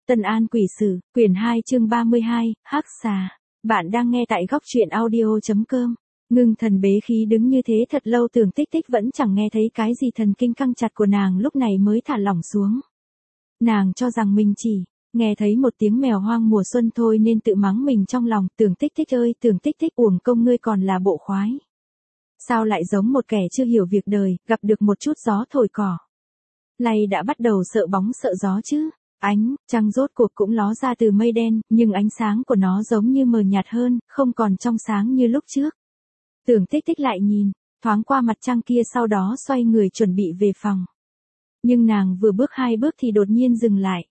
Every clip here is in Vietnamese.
Tân An Quỷ Sử, quyển 2 chương 32, Hắc Xà. Bạn đang nghe tại góc truyện audio.com. Ngưng thần bế khí đứng như thế thật lâu, Tưởng Tích Tích vẫn chẳng nghe thấy cái gì, thần kinh căng chặt của nàng lúc này mới thả lỏng xuống. Nàng cho rằng mình chỉ nghe thấy một tiếng mèo hoang mùa xuân thôi nên tự mắng mình trong lòng. Tưởng Tích Tích ơi, Tưởng Tích Tích, uổng công ngươi còn là bộ khoái. Sao lại giống một kẻ chưa hiểu việc đời, gặp được một chút gió thổi cỏ lay đã bắt đầu sợ bóng sợ gió chứ. Ánh trăng rốt cuộc cũng ló ra từ mây đen, nhưng ánh sáng của nó giống như mờ nhạt hơn, không còn trong sáng như lúc trước. Tưởng Tích Tích lại nhìn thoáng qua mặt trăng kia, sau đó xoay người chuẩn bị về phòng. Nhưng nàng vừa bước 2 bước thì đột nhiên dừng lại.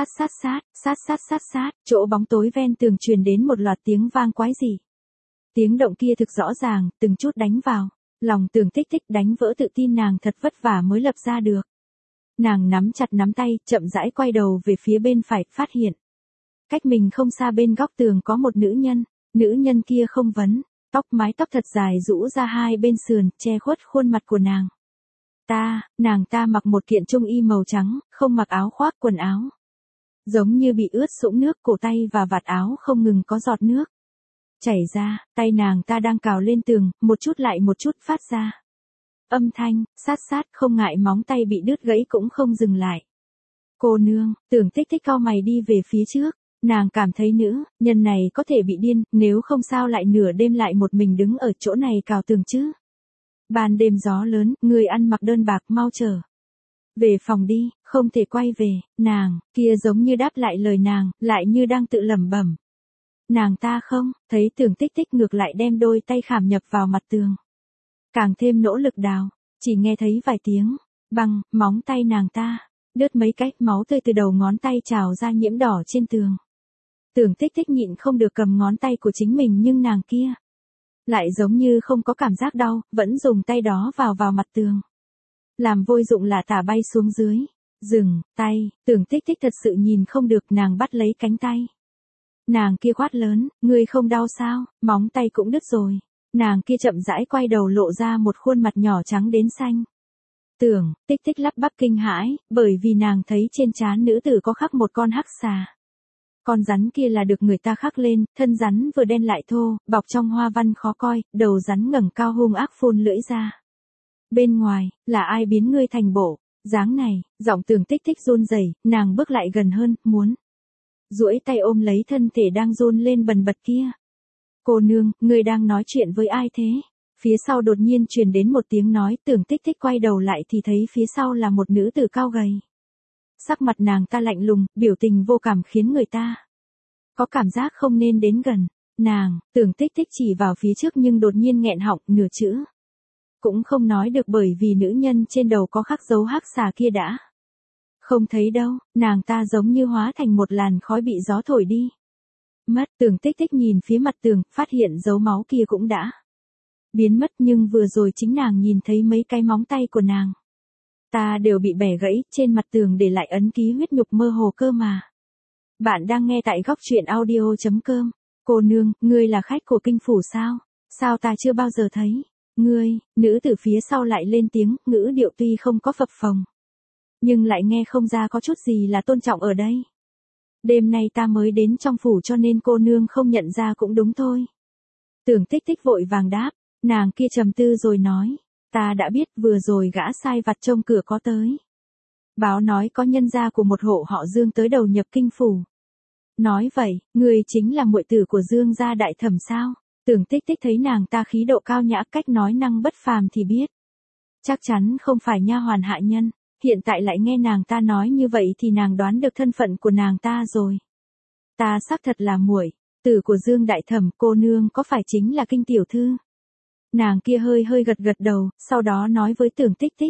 Sát, chỗ bóng tối ven tường truyền đến một loạt tiếng vang quái dị. Tiếng động kia thực rõ ràng, từng chút đánh vào lòng Tưởng Tích Tích, đánh vỡ tự tin nàng thật vất vả mới lập ra được. Nàng nắm chặt nắm tay, chậm rãi quay đầu về phía bên phải, phát hiện cách mình không xa bên góc tường có một nữ nhân. Nữ nhân kia không vấn mái tóc thật dài rũ ra hai bên sườn, che khuất khuôn mặt của nàng. Nàng ta mặc một kiện trung y màu trắng, không mặc áo khoác quần áo. Giống như bị ướt sũng nước, cổ tay và vạt áo không ngừng có giọt nước chảy ra, tay nàng ta đang cào lên tường, một chút lại một chút phát ra âm thanh, sát, không ngại móng tay bị đứt gãy cũng không dừng lại. Cô nương, Tưởng Tích Tích cau mày đi về phía trước, nàng cảm thấy nữ nhân này có thể bị điên, nếu không sao lại nửa đêm lại một mình đứng ở chỗ này cào tường chứ. Ban đêm gió lớn, người ăn mặc đơn bạc, mau trở về phòng đi, không thể quay về. Nàng kia giống như đáp lại lời nàng, lại như đang tự lẩm bẩm. Nàng ta không thấy Tưởng Tích Tích ngược lại đem đôi tay khảm nhập vào mặt tường, càng thêm nỗ lực đào. Chỉ nghe thấy vài tiếng băng, móng tay nàng ta đứt mấy cách, máu tươi từ đầu ngón tay trào ra nhiễm đỏ trên tường. Tưởng Tích Tích nhịn không được cầm ngón tay của chính mình, nhưng nàng kia lại giống như không có cảm giác đau, vẫn dùng tay đó vào mặt tường, làm vôi dụng là tả bay xuống dưới. Dừng tay, Tưởng Tích Tích thật sự nhìn không được, nàng bắt lấy cánh tay nàng kia quát lớn, ngươi không đau sao, móng tay cũng đứt rồi. Nàng kia chậm rãi quay đầu, lộ ra một khuôn mặt nhỏ trắng đến xanh. Tưởng Tích Tích lắp bắp kinh hãi, bởi vì nàng thấy trên trán nữ tử có khắc một con hắc xà. Con rắn kia là được người ta khắc lên, thân rắn vừa đen lại thô, bọc trong hoa văn khó coi, đầu rắn ngẩng cao hung ác phun lưỡi ra. Bên ngoài, là ai biến ngươi thành bộ dáng này? Giọng Tưởng Tích Tích run rẩy, nàng bước lại gần hơn, muốn duỗi tay ôm lấy thân thể đang run lên bần bật kia. Cô nương, ngươi đang nói chuyện với ai thế? Phía sau đột nhiên truyền đến một tiếng nói. Tưởng Tích Tích quay đầu lại thì thấy phía sau là một nữ tử cao gầy. Sắc mặt nàng ta lạnh lùng, biểu tình vô cảm, khiến người ta có cảm giác không nên đến gần. Tưởng Tích Tích chỉ vào phía trước nhưng đột nhiên nghẹn họng, nửa chữ cũng không nói được, bởi vì nữ nhân trên đầu có khắc dấu hắc xà kia đã không thấy đâu. Nàng ta giống như hóa thành một làn khói bị gió thổi đi mất. Tưởng Tích Tích nhìn phía mặt tường, phát hiện dấu máu kia cũng đã biến mất, nhưng vừa rồi chính nàng nhìn thấy mấy cái móng tay của nàng ta đều bị bẻ gãy, trên mặt tường để lại ấn ký huyết nhục mơ hồ cơ mà. Bạn đang nghe tại góc truyện audio.com. Cô nương, ngươi là khách của kinh phủ sao? Sao ta chưa bao giờ thấy ngươi? Nữ tử phía sau lại lên tiếng, ngữ điệu tuy không có phập phồng, nhưng lại nghe không ra có chút gì là tôn trọng ở đây. Đêm nay ta mới đến trong phủ cho nên cô nương không nhận ra cũng đúng thôi. Tưởng Tích Tích vội vàng đáp, nàng kia trầm tư rồi nói, ta đã biết, vừa rồi gã sai vặt trông cửa có tới báo nói có nhân gia của một hộ họ Dương tới đầu nhập kinh phủ. Nói vậy, người chính là muội tử của Dương gia đại thẩm sao? Tưởng Tích Tích thấy nàng ta khí độ cao nhã, cách nói năng bất phàm thì biết chắc chắn không phải nha hoàn hạ nhân. Hiện tại lại nghe nàng ta nói như vậy thì nàng đoán được thân phận của nàng ta rồi. Ta xác thật là muội tử của Dương đại thẩm, cô nương có phải chính là Kinh tiểu thư? Nàng kia hơi gật đầu, sau đó nói với Tưởng Tích Tích,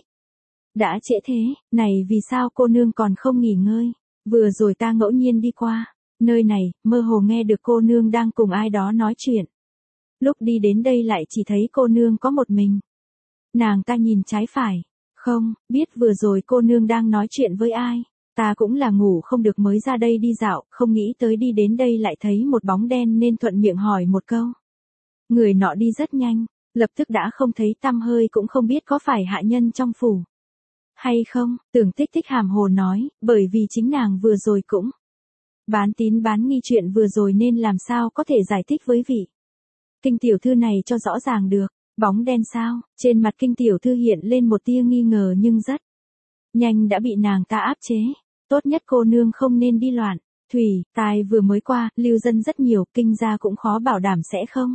đã trễ thế này, vì sao cô nương còn không nghỉ ngơi? Vừa rồi ta ngẫu nhiên đi qua nơi này, mơ hồ nghe được cô nương đang cùng ai đó nói chuyện. Lúc đi đến đây lại chỉ thấy cô nương có một mình. Nàng ta nhìn trái phải, không biết vừa rồi cô nương đang nói chuyện với ai. Ta cũng là ngủ không được mới ra đây đi dạo, không nghĩ tới đi đến đây lại thấy một bóng đen nên thuận miệng hỏi một câu. Người nọ đi rất nhanh, lập tức đã không thấy tăm hơi, cũng không biết có phải hạ nhân trong phủ hay không. Tưởng Tích Tích hàm hồ nói, bởi vì chính nàng vừa rồi cũng Bán tín bán nghi chuyện vừa rồi nên làm sao có thể giải thích với vị Kinh tiểu thư này cho rõ ràng được. Bóng đen sao? Trên mặt Kinh tiểu thư hiện lên một tia nghi ngờ nhưng rất nhanh đã bị nàng ta áp chế. Tốt nhất cô nương không nên đi loạn. Thủy, tài vừa mới qua, lưu dân rất nhiều, Kinh gia cũng khó bảo đảm sẽ không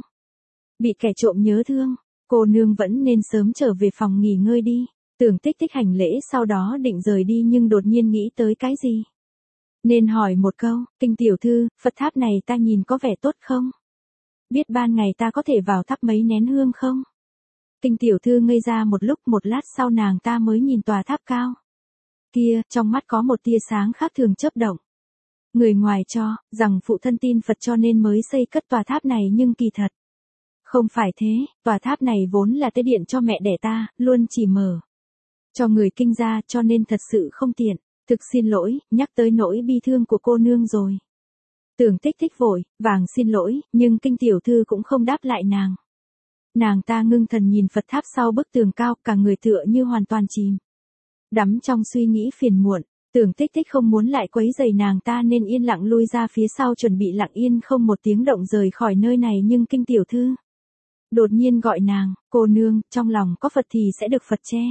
bị kẻ trộm nhớ thương. Cô nương vẫn nên sớm trở về phòng nghỉ ngơi đi. Tưởng Tích Tích hành lễ sau đó định rời đi nhưng đột nhiên nghĩ tới cái gì. Nên hỏi một câu, Kinh tiểu thư, Phật tháp này ta nhìn có vẻ tốt không? Biết ban ngày ta có thể vào thắp mấy nén hương không? Kinh tiểu thư ngây ra một lát sau nàng ta mới nhìn tòa tháp cao kia, trong mắt có một tia sáng khác thường chớp động. Người ngoài cho rằng phụ thân tin Phật cho nên mới xây cất tòa tháp này nhưng kỳ thật không phải thế, tòa tháp này vốn là tế điện cho mẹ đẻ ta, luôn chỉ mở cho người Kinh gia cho nên thật sự không tiện. Thực xin lỗi, nhắc tới nỗi bi thương của cô nương rồi. Tưởng Tích Tích vội vàng xin lỗi, nhưng Kinh tiểu thư cũng không đáp lại nàng. Nàng ta ngưng thần nhìn Phật tháp sau bức tường cao, cả người tựa như hoàn toàn chìm đắm trong suy nghĩ phiền muộn. Tưởng Tích Tích không muốn lại quấy rầy nàng ta nên yên lặng lui ra phía sau chuẩn bị lặng yên không một tiếng động rời khỏi nơi này nhưng Kinh tiểu thư đột nhiên gọi nàng, cô nương, trong lòng có Phật thì sẽ được Phật che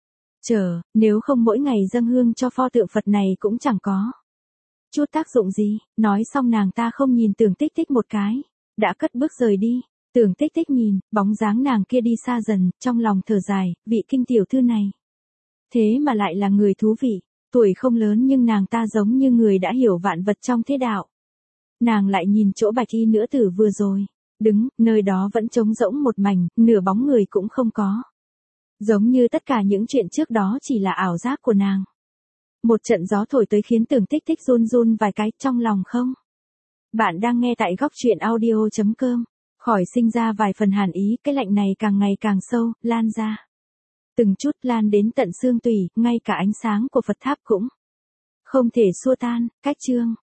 chở, nếu không mỗi ngày dâng hương cho pho tượng Phật này cũng chẳng có chút tác dụng gì. Nói xong nàng ta không nhìn Tưởng Tích Tích một cái, đã cất bước rời đi. Tưởng Tích Tích nhìn bóng dáng nàng kia đi xa dần, trong lòng thở dài, vị Kinh tiểu thư này thế mà lại là người thú vị. Tuổi không lớn nhưng nàng ta giống như người đã hiểu vạn vật trong thế đạo. Nàng lại nhìn chỗ bạch y nữ tử vừa rồi đứng, nơi đó vẫn trống rỗng một mảnh, nửa bóng người cũng không có. Giống như tất cả những chuyện trước đó chỉ là ảo giác của nàng. Một trận gió thổi tới khiến Tưởng Tích Tích run run vài cái trong lòng không. Bạn đang nghe tại góc truyện audio.com. Khỏi sinh ra vài phần hàn ý, cái lạnh này càng ngày càng sâu, lan ra. Từng chút lan đến tận xương tủy, ngay cả ánh sáng của Phật tháp cũng không thể xua tan. Cách chương